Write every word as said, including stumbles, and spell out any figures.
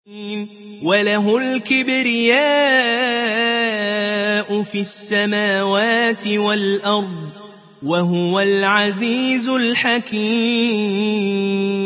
وله الكبرياء في السماوات والأرض وهو العزيز الحكيم.